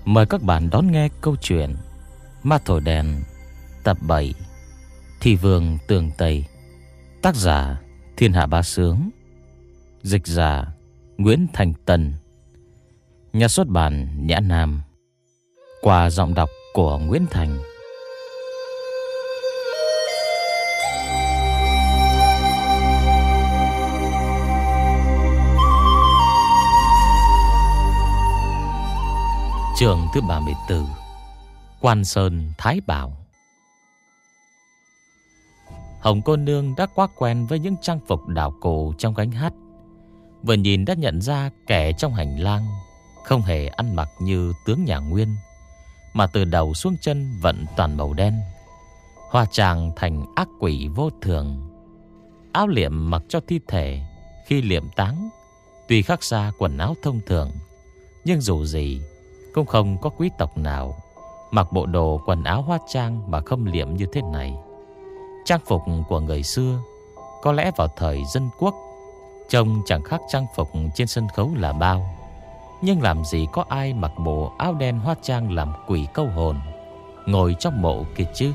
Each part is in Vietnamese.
Mời các bạn đón nghe câu chuyện Ma Thổi Đèn tập 7, Thi Vương Tường Tây. Tác giả Thiên Hạ Bá Sướng. Dịch giả Nguyễn Thành Tân. Nhà xuất bản Nhã Nam. Qua giọng đọc của Nguyễn Thành. Chương thứ 34. Quan Sơn Thái Bảo. Hồng cô nương đã quá quen với những trang phục đảo cổ trong gánh hát. Vừa nhìn đã nhận ra kẻ trong hành lang không hề ăn mặc như tướng nhà Nguyên, mà từ đầu xuống chân vẫn toàn màu đen, hóa trang thành ác quỷ vô thường. Áo liệm mặc cho thi thể khi liệm táng tuy khác xa quần áo thông thường, nhưng dù gì cũng không có quý tộc nào mặc bộ đồ quần áo hóa trang mà không liệm như thế này. Trang phục của người xưa có lẽ vào thời dân quốc trông chẳng khác trang phục trên sân khấu là bao, nhưng làm gì có ai mặc bộ áo đen hóa trang làm quỷ câu hồn ngồi trong mộ kia chứ.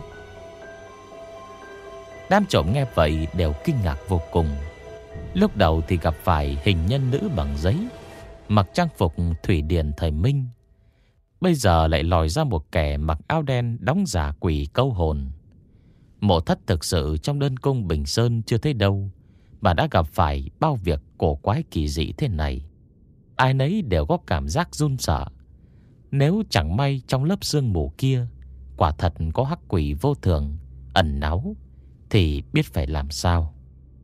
Đám trộm nghe vậy đều kinh ngạc vô cùng. Lúc đầu thì gặp phải hình nhân nữ bằng giấy, mặc trang phục thủy điền thời Minh. Bây giờ lại lòi ra một kẻ mặc áo đen đóng giả quỷ câu hồn. Mộ thất thực sự trong đơn cung Bình Sơn chưa thấy đâu mà đã gặp phải bao việc cổ quái kỳ dị thế này. Ai nấy đều có cảm giác run sợ. Nếu chẳng may trong lớp sương mù kia quả thật có hắc quỷ vô thường ẩn náu thì biết phải làm sao.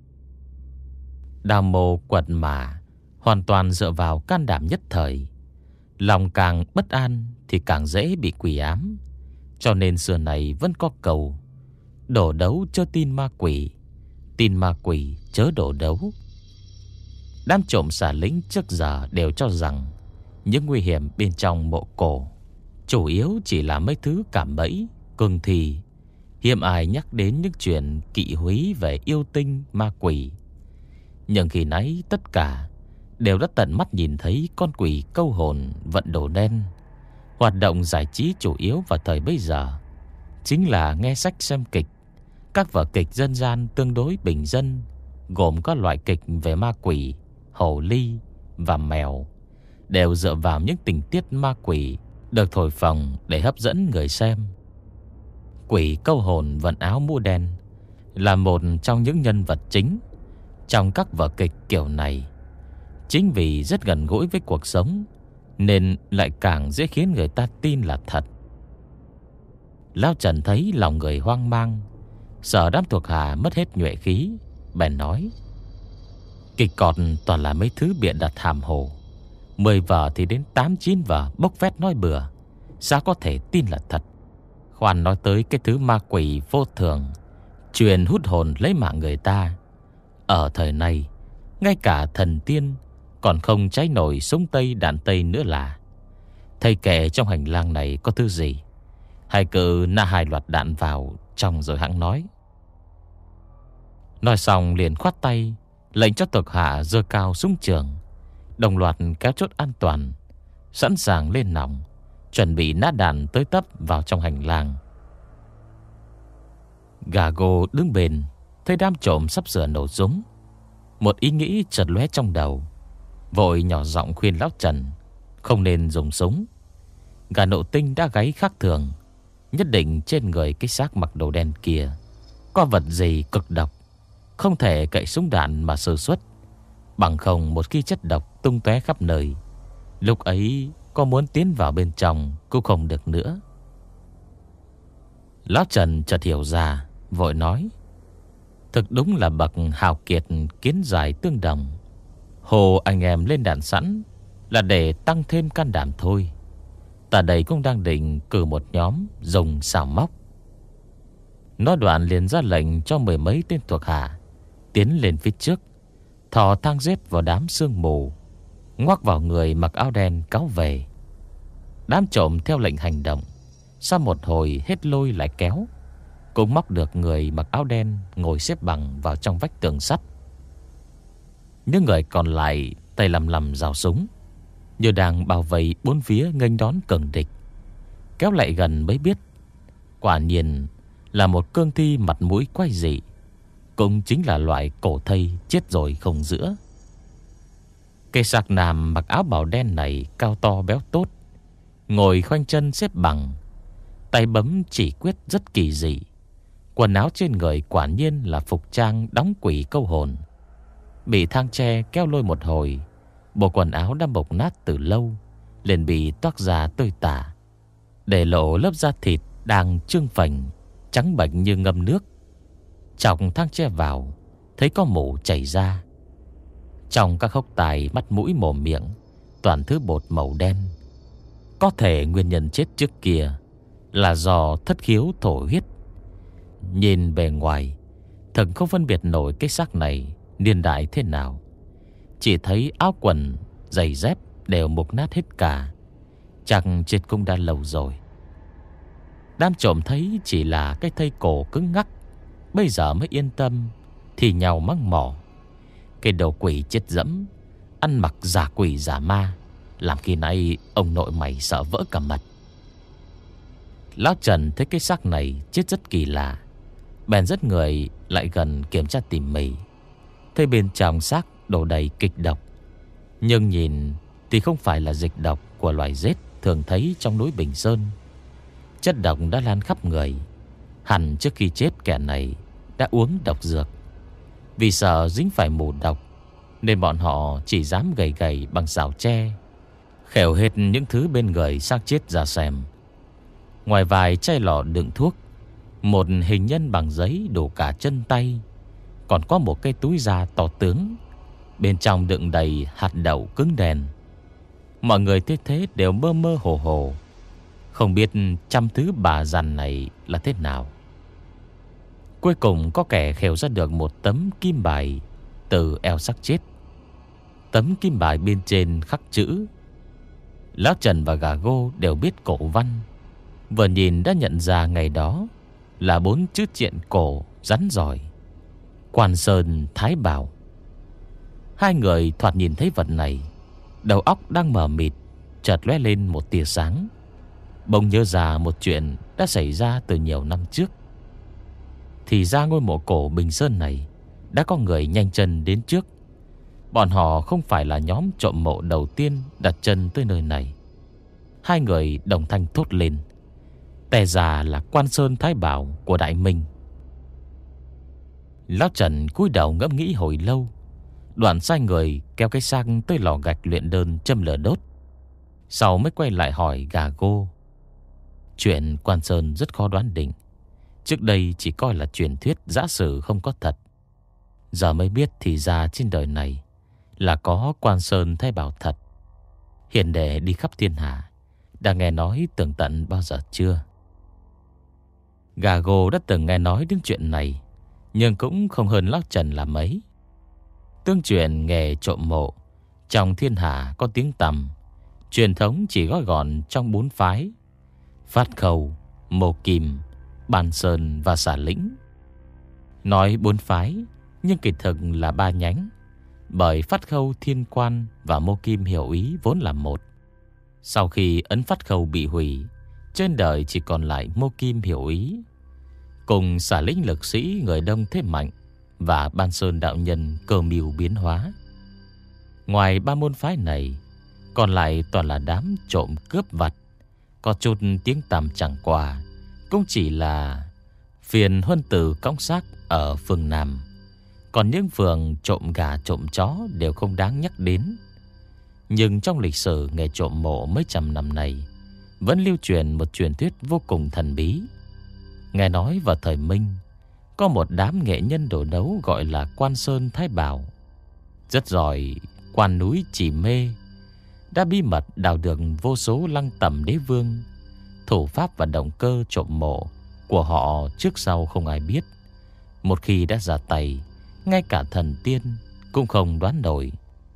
Đào Mộ quật mà hoàn toàn dựa vào can đảm nhất thời. Lòng càng bất an thì càng dễ bị quỷ ám, cho nên xưa này vẫn có cầu: đổ đấu chớ tin ma quỷ, tin ma quỷ chớ đổ đấu. Đám trộm xà lính trước giờ đều cho rằng những nguy hiểm bên trong mộ cổ chủ yếu chỉ là mấy thứ cảm bẫy, cương thi. Hiếm ai nhắc đến những chuyện kỵ húy về yêu tinh ma quỷ. Nhưng khi nãy tất cả đều đã tận mắt nhìn thấy con quỷ câu hồn vận đồ đen. Hoạt động giải trí chủ yếu vào thời bấy giờ chính là nghe sách xem kịch. Các vở kịch dân gian tương đối bình dân, gồm các loại kịch về ma quỷ, hồ ly và mèo, đều dựa vào những tình tiết ma quỷ được thổi phồng để hấp dẫn người xem. Quỷ câu hồn vận áo mũ đen là một trong những nhân vật chính trong các vở kịch kiểu này. Chính vì rất gần gũi với cuộc sống nên lại càng dễ khiến người ta tin là thật. Lão Trần thấy lòng người hoang mang, sợ đám thuộc hạ mất hết nhuệ khí, bèn nói: kịch cọt toàn là mấy thứ bịa đặt hàm hồ, 10 vở thì đến 8-9 vở bốc phét nói bừa, sao có thể tin là thật. Khoan nói tới cái thứ ma quỷ vô thường truyền hút hồn lấy mạng người ta. Ở thời này, ngay cả thần tiên còn không cháy nổi súng Tây đạn Tây nữa là. Thầy kể trong hành lang này có thứ gì, hãy cứ nã 2 loạt đạn vào trong rồi hẵng nói. Nói xong liền khoát tay lệnh cho thuộc hạ giơ cao súng trường, đồng loạt kéo chốt an toàn, sẵn sàng lên nòng, chuẩn bị nã đạn tới tấp vào trong hành lang. Gà Gô đứng bên thấy đám trộm sắp sửa nổ súng, một ý nghĩ chợt lóe trong đầu, vội nhỏ giọng khuyên lão Trần không nên dùng súng. Gà Nộ Tinh đã gáy khác thường, nhất định trên người cái xác mặc đồ đen kia có vật gì cực độc, không thể cậy súng đạn mà sử xuất, bằng không một khi chất độc tung tóe khắp nơi, lúc ấy có muốn tiến vào bên trong cũng không được nữa. Lão Trần chợt hiểu ra, vội nói: thực đúng là bậc hào kiệt kiến giải tương đồng. Hồ anh em lên đạn sẵn là để tăng thêm can đảm thôi. Ta đây cũng đang định cử một nhóm dùng xào móc. Nói đoạn liền ra lệnh cho 10 mấy tên thuộc hạ tiến lên phía trước, thò thang giết vào đám sương mù, ngoắc vào người mặc áo đen cáo về. Đám trộm theo lệnh hành động, sau một hồi hết lôi lại kéo, cũng móc được người mặc áo đen ngồi xếp bằng vào trong vách tường sắt. Những người còn lại tay lầm lầm rào súng, như đang bảo vệ bốn phía nghênh đón cường địch. kéo lại gần mới biết, quả nhiên là một cương thi mặt mũi quái dị, cũng chính là loại cổ thây chết rồi không giữa. Cây sạc nam mặc áo bào đen này cao to béo tốt, ngồi khoanh chân xếp bằng, tay bấm chỉ quyết rất kỳ dị. Quần áo trên người quả nhiên là phục trang đóng quỷ câu hồn. Bị thang tre kéo lôi một hồi, bộ quần áo đã mục nát từ lâu, liền bị toác ra tơi tả, để lộ lớp da thịt đang trương phành, trắng bệch như ngâm nước. Chọc thang tre vào, thấy có mủ chảy ra. Trong các hốc tài mắt mũi mồm miệng toàn thứ bột màu đen. Có thể nguyên nhân chết trước kia là do thất khiếu thổ huyết. Nhìn bề ngoài, thần không phân biệt nổi cái xác này niên đại thế nào. Chỉ thấy áo quần, giày dép đều mục nát hết cả, chắc chết cũng đã lâu rồi. Đám trộm thấy chỉ là cái thây cổ cứng ngắc, bây giờ mới yên tâm thì nhau mắng mỏ. Cái đầu quỷ chết dẫm, ăn mặc giả quỷ giả ma, làm khi nãy ông nội mày sợ vỡ cả mật. Lão Trần thấy cái xác này chết rất kỳ lạ, bèn dắt người lại gần kiểm tra tỉ mỉ. Thấy bên trong xác đổ đầy kịch độc, nhưng nhìn thì không phải là dịch độc của loài rết thường thấy trong núi Bình Sơn. Chất độc đã lan khắp người, hẳn trước khi chết kẻ này đã uống độc dược. Vì sợ dính phải mù độc nên bọn họ chỉ dám gầy gầy bằng rào tre, khều hết những thứ bên người xác chết ra xem. Ngoài vài chai lọ đựng thuốc, một hình nhân bằng giấy đủ cả chân tay, còn có một cái túi da to tướng, bên trong đựng đầy hạt đậu cứng đèn. Mọi người thấy thế đều mơ mơ hồ hồ, không biết trăm thứ bà dằn này là thế nào. Cuối cùng có kẻ khều ra được một tấm kim bài từ eo xác chết. Tấm kim bài bên trên khắc chữ. Lão Trần và Gà Gô đều biết cổ văn, vừa nhìn đã nhận ra ngày đó là 4 chữ triện cổ rắn giỏi: Quan Sơn Thái Bảo. Hai người thoạt nhìn thấy vật này, đầu óc đang mờ mịt, chợt lóe lên một tia sáng. Bỗng nhớ ra một chuyện đã xảy ra từ nhiều năm trước. Thì ra ngôi mộ cổ Bình Sơn này đã có người nhanh chân đến trước. Bọn họ không phải là nhóm trộm mộ đầu tiên đặt chân tới nơi này. Hai người đồng thanh thốt lên: té ra là Quan Sơn Thái Bảo của Đại Minh. Lão Trần cúi đầu ngẫm nghĩ hồi lâu, đoạn sai người kéo cái xác tới lò gạch luyện đơn châm lửa đốt. Sau mới quay lại hỏi Gà Gô. Chuyện Quan Sơn rất khó đoán định. Trước đây chỉ coi là truyền thuyết giả sử không có thật, giờ mới biết thì ra trên đời này là có Quan Sơn Thái Bảo thật. Hiền đệ đi khắp thiên hạ, đã nghe nói tường tận bao giờ chưa? Gà Gô đã từng nghe nói đến chuyện này, nhưng cũng không hơn Lão Trần là mấy. Tương truyền nghề trộm mộ trong thiên hạ có tiếng tăm, truyền thống chỉ gói gọn trong 4 phái: Phát Khâu, Mộ Kim, Bàn Sơn và Xà Lĩnh. Nói 4 phái nhưng kỳ thực là 3 nhánh, bởi Phát Khâu, Thiên Quan và Mộ Kim Hiểu Ý vốn là một. Sau khi ấn Phát Khâu bị hủy, trên đời chỉ còn lại Mộ Kim Hiểu Ý cùng Xà Lĩnh lực sĩ người đông thế mạnh và Ban Sơn đạo nhân cơ mưu biến hóa. Ngoài 3 môn phái này, còn lại toàn là đám trộm cướp vặt, có chút tiếng tăm chẳng qua cũng chỉ là phiền huân tử cõng xác ở phương Nam. Còn những phường trộm gà trộm chó đều không đáng nhắc đến. Nhưng trong lịch sử nghề trộm mộ mấy trăm năm này, vẫn lưu truyền một truyền thuyết vô cùng thần bí. Nghe nói vào thời Minh, có một đám nghệ nhân đổ đấu gọi là Quan Sơn Thái Bảo, rất giỏi quan núi chỉ mê, đã bí mật đào được vô số lăng tẩm đế vương. Thủ pháp và động cơ trộm mộ của họ trước sau không ai biết. Một khi đã ra tay, ngay cả thần tiên cũng không đoán nổi.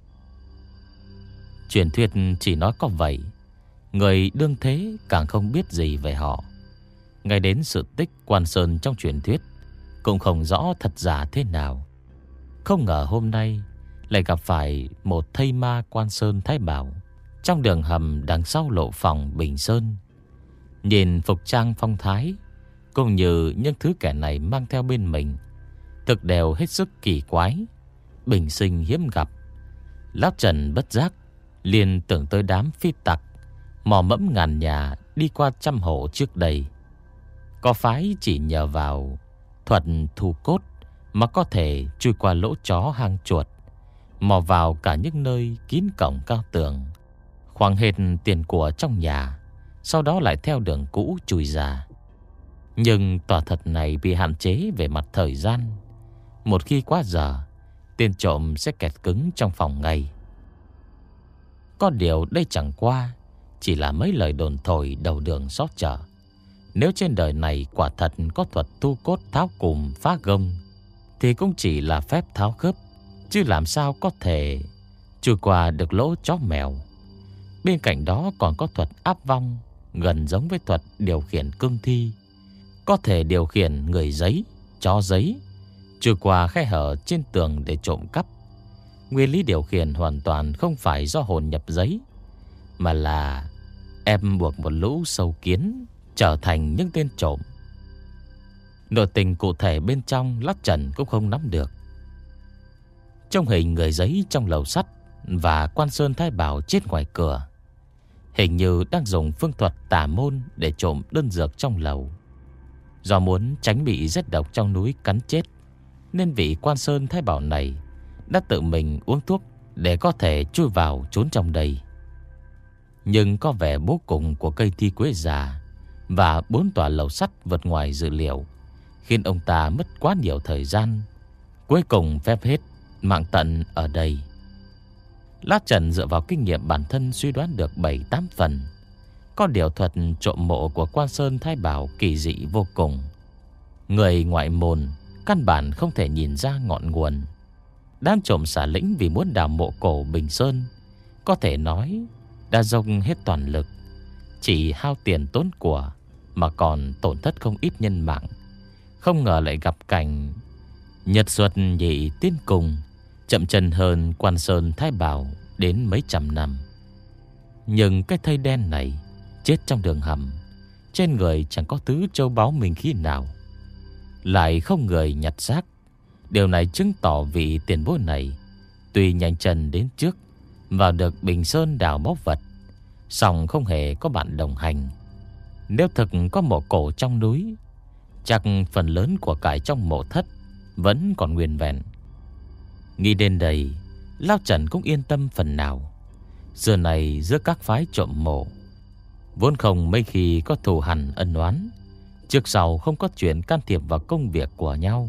Truyền thuyết chỉ nói có vậy, người đương thế càng không biết gì về họ. Ngay đến sự tích Quan Sơn trong truyền thuyết cũng không rõ thật giả thế nào. Không ngờ hôm nay lại gặp phải một thây ma Quan Sơn Thái Bảo trong đường hầm đằng sau lộ phòng Bình Sơn. Nhìn phục trang phong thái cũng như những thứ kẻ này mang theo bên mình, thực đều hết sức kỳ quái, bình sinh hiếm gặp. Lão Trần bất giác liền tưởng tới đám phi tặc mò mẫm ngàn nhà đi qua trăm hộ trước đây. Có phái chỉ nhờ vào thuật thu cốt mà có thể chui qua lỗ chó hang chuột, mò vào cả những nơi kín cổng cao tường, khoáng hết tiền của trong nhà, sau đó lại theo đường cũ chui ra. Nhưng tòa thật này bị hạn chế về mặt thời gian. Một khi quá giờ, tên trộm sẽ kẹt cứng trong phòng ngay. Có điều đây chẳng qua chỉ là mấy lời đồn thổi đầu đường xó chợ. Nếu trên đời này quả thật có thuật thu cốt tháo cùm phá gông, thì cũng chỉ là phép tháo khớp, chứ làm sao có thể chui qua được lỗ chó mèo. Bên cạnh đó còn có thuật áp vong, gần giống với thuật điều khiển cương thi, có thể điều khiển người giấy, chó giấy chui qua khe hở trên tường để trộm cắp. Nguyên lý điều khiển hoàn toàn không phải do hồn nhập giấy, mà là em buộc một lũ sâu kiến trở thành những tên trộm. Nội tình cụ thể bên trong Lát Trần cũng không nắm được. Trong hình người giấy trong lầu sắt và quan sơn thái bảo chết ngoài cửa, hình như đang dùng phương thuật tà môn để trộm đơn dược trong lầu. Do muốn tránh bị rét độc trong núi cắn chết, nên vị quan sơn thái bảo này đã tự mình uống thuốc để có thể chui vào trốn trong đây. Nhưng có vẻ bố cùng của cây thi quế già và 4 tòa lầu sắt vượt ngoài dự liệu, khiến ông ta mất quá nhiều thời gian. Cuối cùng phép hết, mạng tận ở đây. Lát Trần dựa vào kinh nghiệm bản thân suy đoán được 7-8 phần. Có điều thuật trộm mộ của quan sơn thái bảo kỳ dị vô cùng. Người ngoại môn căn bản không thể nhìn ra ngọn nguồn. Đám trộm xả lĩnh vì muốn đào mộ cổ Bình Sơn, có thể nói đã dốc hết toàn lực, chỉ hao tiền tốn của mà còn tổn thất không ít nhân mạng. Không ngờ lại gặp cảnh nhật duật nhị tiến cùng, chậm chân hơn quan sơn thái bảo đến mấy trăm năm. Nhưng cái thây đen này chết trong đường hầm, trên người chẳng có thứ châu báu minh khí nào, lại không người nhặt xác. Điều này chứng tỏ vị tiền bối này tuy nhanh chân đến trước vào được Bình Sơn đào mốc vật, song không hề có bạn đồng hành. Nếu thực có mộ cổ trong núi, chắc phần lớn của cải trong mộ thất vẫn còn nguyên vẹn. Nghĩ đến đây, Lão Trần cũng yên tâm phần nào. Giờ này giữa các phái trộm mộ vốn không mấy khi có thù hằn ân oán, trước sau không có chuyện can thiệp vào công việc của nhau.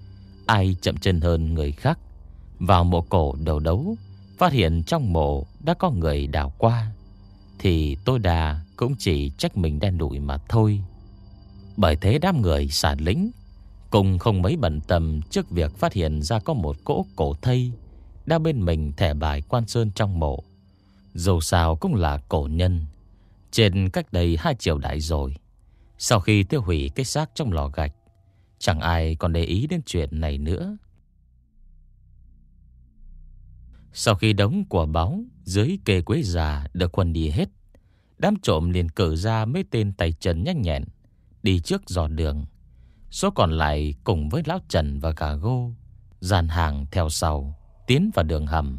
Ai chậm chân hơn người khác vào mộ cổ đầu đấu, phát hiện trong mộ đã có người đào qua, thì tôi đà cũng chỉ trách mình đen đủi mà thôi. Bởi thế đám người xả lĩnh cùng không mấy bận tâm trước việc phát hiện ra có một cỗ cổ thây đang bên mình thẻ bài quan sơn trong mộ. Dù sao cũng là cổ nhân, trên cách đây 2 triều đại rồi. Sau khi tiêu hủy cái xác trong lò gạch, chẳng ai còn để ý đến chuyện này nữa. Sau khi đống của báu dưới kê quế già được quần đi hết, đám trộm liền cử ra mấy tên tay chân nhanh nhẹn đi trước dò đường. Số còn lại cùng với Lão Trần và Gà Gô dàn hàng theo sau, tiến vào đường hầm.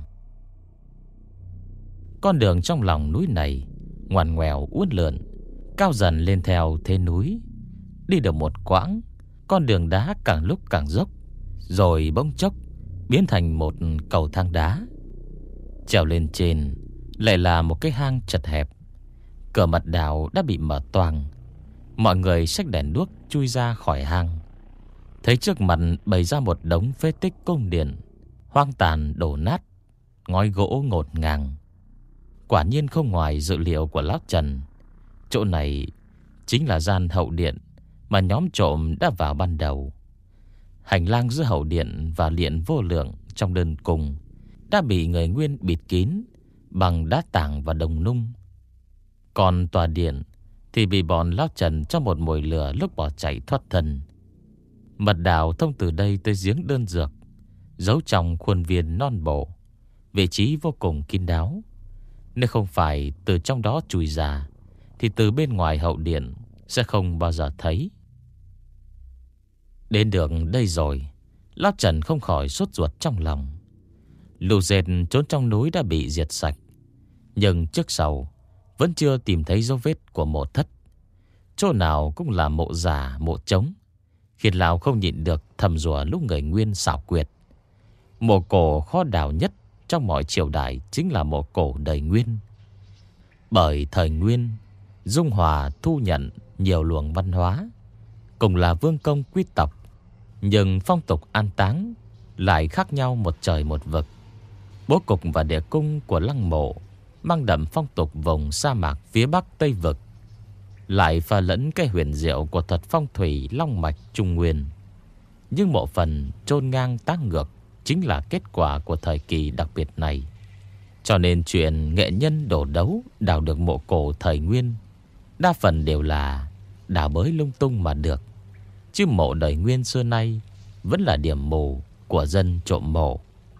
Con đường trong lòng núi này ngoằn ngoèo uốn lượn, cao dần lên theo thế núi. Đi được một quãng, con đường đá càng lúc càng dốc, rồi bỗng chốc biến thành một cầu thang đá. Trèo lên trên lại là một cái hang chật hẹp. Cửa mật đạo đã bị mở toang. Mọi người xách đèn đuốc chui ra khỏi hang, thấy trước mặt bày ra một đống phế tích cung điện hoang tàn đổ nát, ngói gỗ ngổn ngang. Quả nhiên không ngoài dự liệu của Lão Trần. Chỗ này chính là gian hậu điện mà nhóm trộm đã vào ban đầu. Hành lang giữa hậu điện và điện vô lượng trong đơn cùng đã bị người Nguyên bịt kín bằng đá tảng và đồng nung. Còn tòa điện thì bị bọn Lão Trần cho một mồi lửa lúc bỏ chạy thoát thân. Mật đạo thông từ đây tới giếng đơn dược, giấu trong khuôn viên non bộ, vị trí vô cùng kín đáo. Nếu không phải từ trong đó chui ra, thì từ bên ngoài hậu điện sẽ không bao giờ thấy. Đến đường đây rồi, Lão Trần không khỏi sốt ruột trong lòng. Lũ dệt trốn trong núi đã bị diệt sạch, nhưng trước sau vẫn chưa tìm thấy dấu vết của mộ thất. Chỗ nào cũng là mộ giả mộ trống, khiến Lão không nhịn được thầm rủa lúc người Nguyên xảo quyệt. Mộ cổ khó đào nhất trong mọi triều đại chính là mộ cổ đời Nguyên. Bởi thời Nguyên dung hòa thu nhận nhiều luồng văn hóa, cùng là vương công quý tộc, nhưng phong tục an táng lại khác nhau một trời một vực. Bố cục và địa cung của lăng mộ mang đậm phong tục vùng sa mạc phía bắc Tây vực, lại pha lẫn cái huyền diệu của thuật phong thủy long mạch Trung Nguyên. Nhưng mộ phần chôn ngang tác ngược chính là kết quả của thời kỳ đặc biệt này. Cho nên chuyện nghệ nhân đổ đấu đào được mộ cổ thời Nguyên đa phần đều là đào bới lung tung mà được, chứ mộ đời Nguyên xưa nay vẫn là điểm mù của dân trộm mộ.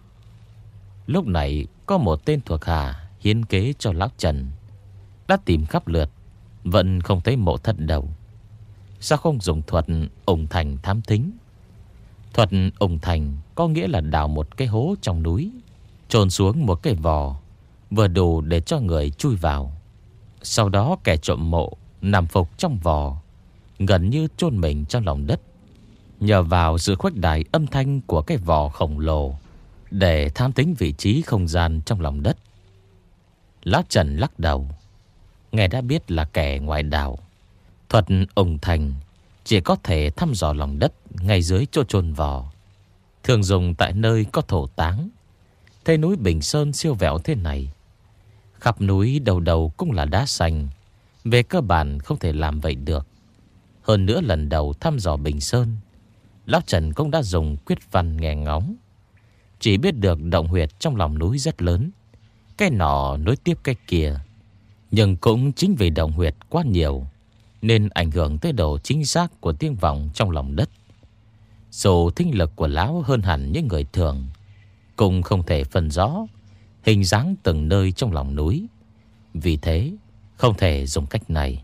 Lúc này có một tên thuộc hạ hiến kế cho Lão Trần, đã tìm khắp lượt vẫn không thấy mộ thất đâu. Sao không dùng thuật ủng thành thám thính? Thuật ủng thành có nghĩa là đào một cái hố trong núi, chôn xuống một cái vò vừa đủ để cho người chui vào. Sau đó kẻ trộm mộ nằm phục trong vò, gần như chôn mình trong lòng đất, nhờ vào sự khuếch đại âm thanh của cái vò khổng lồ để thám thính vị trí không gian trong lòng đất. Lão Trần lắc đầu, nghe đã biết là kẻ ngoại đạo. Thuật ủng thành chỉ có thể thăm dò lòng đất ngay dưới chỗ chôn vò, thường dùng tại nơi có thổ táng. Thế núi Bình Sơn siêu vẹo thế này, khắp núi đầu đầu cũng là đá xanh, về cơ bản không thể làm vậy được. Hơn nữa lần đầu thăm dò Bình Sơn, Lão Trần cũng đã dùng quyết văn nghe ngóng, chỉ biết được động huyệt trong lòng núi rất lớn, cái nọ nối tiếp cái kia. Nhưng cũng chính vì động huyệt quá nhiều nên ảnh hưởng tới độ chính xác của tiếng vọng trong lòng đất. Dù thính lực của lão hơn hẳn những người thường, cũng không thể phân rõ hình dáng từng nơi trong lòng núi. Vì thế không thể dùng cách này.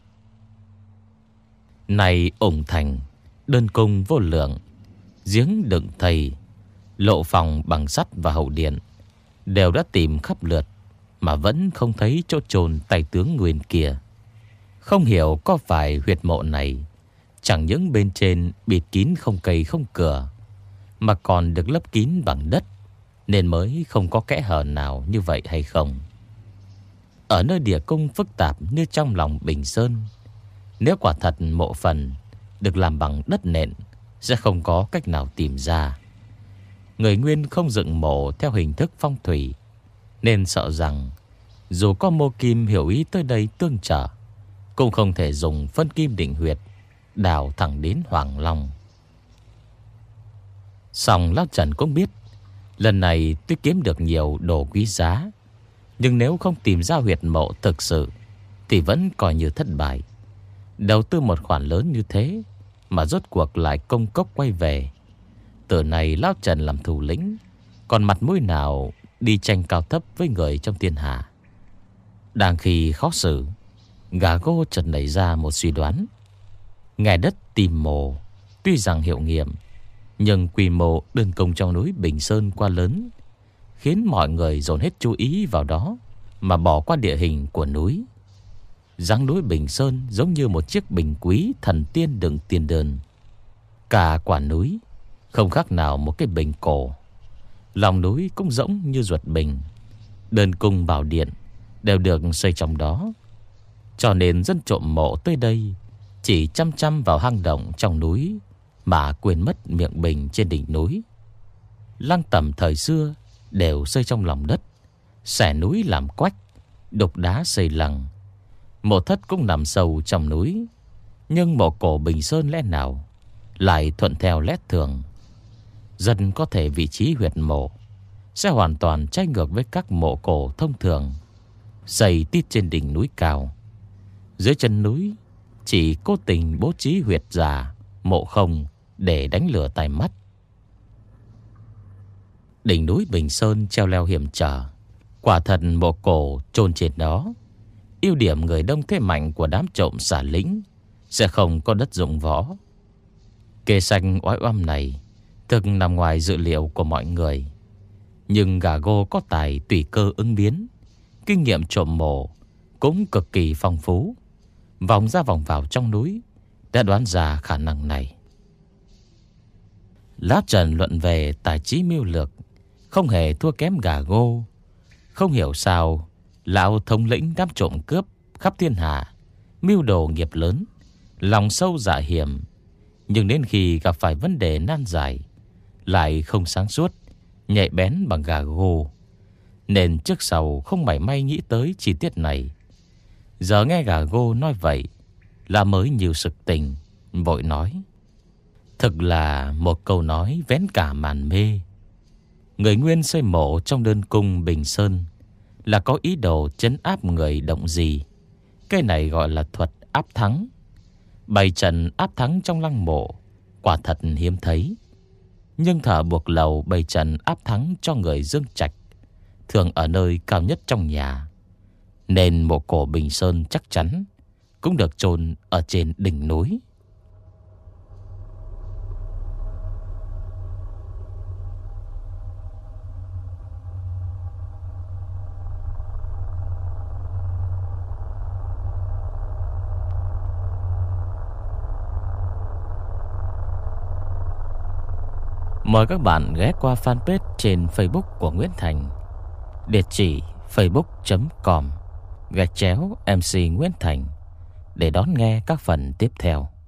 Này ủng thành, đơn cung vô lượng, giếng đựng thầy, lộ phòng bằng sắt và hậu điện đều đã tìm khắp lượt mà vẫn không thấy chỗ chôn tay tướng Nguyên kia. Không hiểu có phải huyệt mộ này chẳng những bên trên bịt kín không cây không cửa, mà còn được lấp kín bằng đất, nên mới không có kẽ hở nào như vậy hay không. Ở nơi địa cung phức tạp như trong lòng Bình Sơn, nếu quả thật mộ phần được làm bằng đất nện, sẽ không có cách nào tìm ra. Người Nguyên không dựng mộ theo hình thức phong thủy, nên sợ rằng dù có mô kim hiểu ý tới đây tương trợ, cũng không thể dùng phân kim định huyệt đào thẳng đến Hoàng Long. Song Lão Trần cũng biết, lần này tuy kiếm được nhiều đồ quý giá, nhưng nếu không tìm ra huyệt mộ thực sự thì vẫn coi như thất bại. Đầu tư một khoản lớn như thế mà rốt cuộc lại công cốc quay về. Từ này Lão Trần làm thủ lĩnh, còn mặt mũi nào đi tranh cao thấp với người trong thiên hạ. Đang khi khó xử, Gà Gô chợt nảy ra một suy đoán. Ngài đất tìm mộ tuy rằng hiệu nghiệm, nhưng quy mô đơn công trong núi Bình Sơn quá lớn, khiến mọi người dồn hết chú ý vào đó mà bỏ qua địa hình của núi. Dáng núi Bình Sơn giống như một chiếc bình quý thần tiên đựng tiền đơn. Cả quả núi không khác nào một cái bình cổ. Lòng núi cũng rỗng như ruột bình. Đơn cung bảo điện đều được xây trong đó. Cho nên dân trộm mộ tới đây chỉ chăm chăm vào hang động trong núi mà quên mất miệng bình trên đỉnh núi. Lăng tẩm thời xưa đều xây trong lòng đất, xẻ núi làm quách, đục đá xây lăng. Mộ thất cũng nằm sâu trong núi, nhưng mộ cổ Bình Sơn lẽ nào lại thuận theo lẽ thường. Dân có thể vị trí huyệt mộ sẽ hoàn toàn trái ngược với các mộ cổ thông thường, xây tít trên đỉnh núi cao. Dưới chân núi chỉ cố tình bố trí huyệt giả, mộ không để đánh lừa tai mắt. Đỉnh núi Bình Sơn treo leo hiểm trở, quả thật mộ cổ chôn trên đó. Ưu điểm người đông thế mạnh của đám trộm xả lính sẽ không có đất dụng võ. Kế sách oái oăm này thực nằm ngoài dự liệu của mọi người, nhưng gà Gô có tài tùy cơ ứng biến, kinh nghiệm trộm mộ cũng cực kỳ phong phú. Vòng ra vòng vào trong núi đã đoán ra khả năng này. Lão Trần luận về tài trí mưu lược không hề thua kém gà Gô. Không hiểu sao lão thống lĩnh đám trộm cướp khắp thiên hạ, mưu đồ nghiệp lớn, lòng sâu dạ hiểm, nhưng đến khi gặp phải vấn đề nan giải lại không sáng suốt, nhạy bén bằng gà Gô, nên trước sau không mảy may nghĩ tới chi tiết này. Giờ nghe gà Gô nói vậy là mới nhiều sực tỉnh, vội nói: thực là một câu nói vén cả màn mê. Người Nguyên xây mộ trong đơn cung Bình Sơn là có ý đồ trấn áp người động gì. Cái này gọi là thuật áp thắng. Bày trận áp thắng trong lăng mộ quả thật hiếm thấy. Nhưng thợ buộc lầu bày trận áp thắng cho người dương trạch thường ở nơi cao nhất trong nhà, nên mộ cổ Bình Sơn chắc chắn cũng được chôn ở trên đỉnh núi. Mời các bạn ghé qua fanpage trên Facebook của Nguyễn Thành, địa chỉ facebook.com/MC Nguyễn Thành để đón nghe các phần tiếp theo.